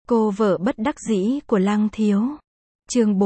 Cô vợ bất đắc dĩ của Lăng Thiếu. Chương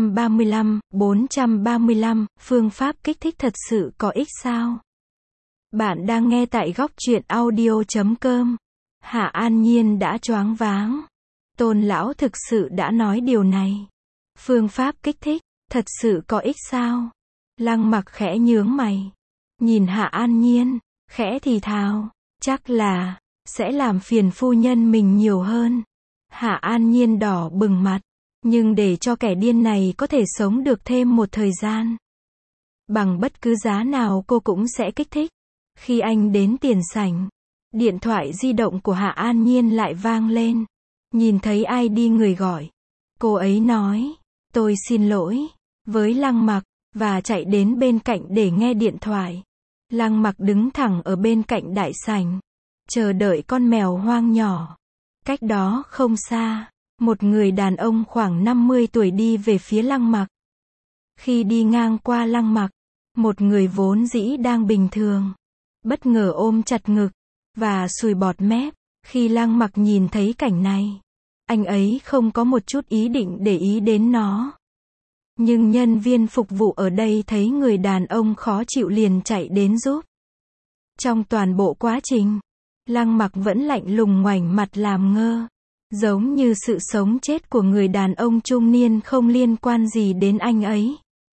435, phương pháp kích thích thật sự có ích sao? Bạn đang nghe tại góc truyện audio.com. Hạ An Nhiên đã choáng váng. Tôn lão thực sự đã nói điều này. Phương pháp kích thích, thật sự có ích sao? Lăng Mặc khẽ nhướng mày. Nhìn Hạ An Nhiên, khẽ thì thào, chắc là sẽ làm phiền phu nhân mình nhiều hơn. Hạ An Nhiên đỏ bừng mặt, nhưng để cho kẻ điên này có thể sống được thêm một thời gian, bằng bất cứ giá nào cô cũng sẽ kích thích. Khi anh đến tiền sảnh, điện thoại di động của Hạ An Nhiên lại vang lên. Nhìn thấy ID người gọi, cô ấy nói, tôi xin lỗi, với Lăng Mặc, và chạy đến bên cạnh để nghe điện thoại. Lăng Mặc đứng thẳng ở bên cạnh đại sảnh, chờ đợi con mèo hoang nhỏ. Cách đó không xa, một người đàn ông khoảng 50 tuổi đi về phía Lăng Mặc. Khi đi ngang qua Lăng Mặc, một người vốn dĩ đang bình thường, bất ngờ ôm chặt ngực, và sùi bọt mép. Khi Lăng Mặc nhìn thấy cảnh này, anh ấy không có một chút ý định để ý đến nó. Nhưng nhân viên phục vụ ở đây thấy người đàn ông khó chịu liền chạy đến giúp. Trong toàn bộ quá trình, Lăng Mặc vẫn lạnh lùng ngoảnh mặt làm ngơ, giống như sự sống chết của người đàn ông trung niên không liên quan gì đến anh ấy.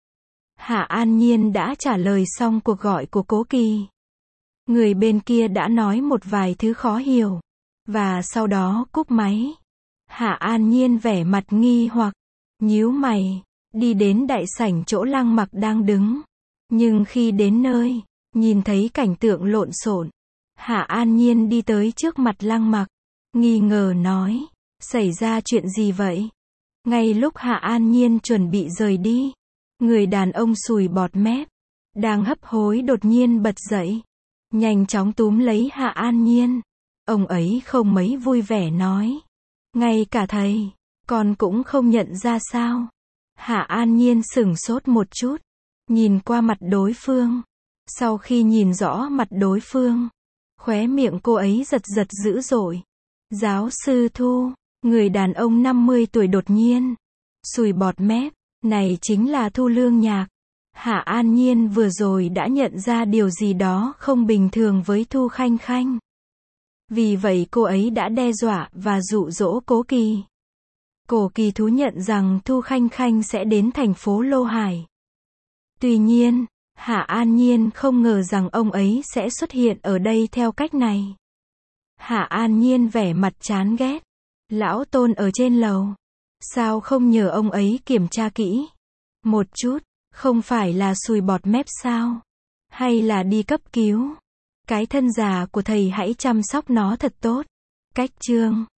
Hạ An Nhiên đã trả lời xong cuộc gọi của Cố Kỳ. Người bên kia đã nói một vài thứ khó hiểu, và sau đó cúp máy. Hạ An Nhiên vẻ mặt nghi hoặc, nhíu mày, đi đến đại sảnh chỗ Lăng Mặc đang đứng. Nhưng khi đến nơi, nhìn thấy cảnh tượng lộn xộn, Hạ An Nhiên đi tới trước mặt Lăng Mặc, nghi ngờ nói, xảy ra chuyện gì vậy? Ngay lúc Hạ An Nhiên chuẩn bị rời đi, người đàn ông sùi bọt mép, đang hấp hối đột nhiên bật dậy, nhanh chóng túm lấy Hạ An Nhiên. Ông ấy không mấy vui vẻ nói, ngay cả thầy, con cũng không nhận ra sao? Hạ An Nhiên sửng sốt một chút, nhìn qua mặt đối phương. Sau khi nhìn rõ mặt đối phương, khóe miệng cô ấy giật giật dữ dội. Giáo sư Thu, người đàn ông 50 tuổi đột nhiên sùi bọt mép, này chính là Thu Lương Nhạc. Hạ An Nhiên vừa rồi đã nhận ra điều gì đó không bình thường với Thu Khanh Khanh. Vì vậy cô ấy đã đe dọa và dụ dỗ Cố Kỳ. Cố Kỳ thú nhận rằng Thu Khanh Khanh sẽ đến thành phố Lô Hải. Tuy nhiên, Hạ An Nhiên không ngờ rằng ông ấy sẽ xuất hiện ở đây theo cách này. Hạ An Nhiên vẻ mặt chán ghét. Lão Tôn ở trên lầu, sao không nhờ ông ấy kiểm tra kỹ một chút, không phải là sùi bọt mép sao? Hay là đi cấp cứu? Cái thân già của thầy hãy chăm sóc nó thật tốt. Cách chương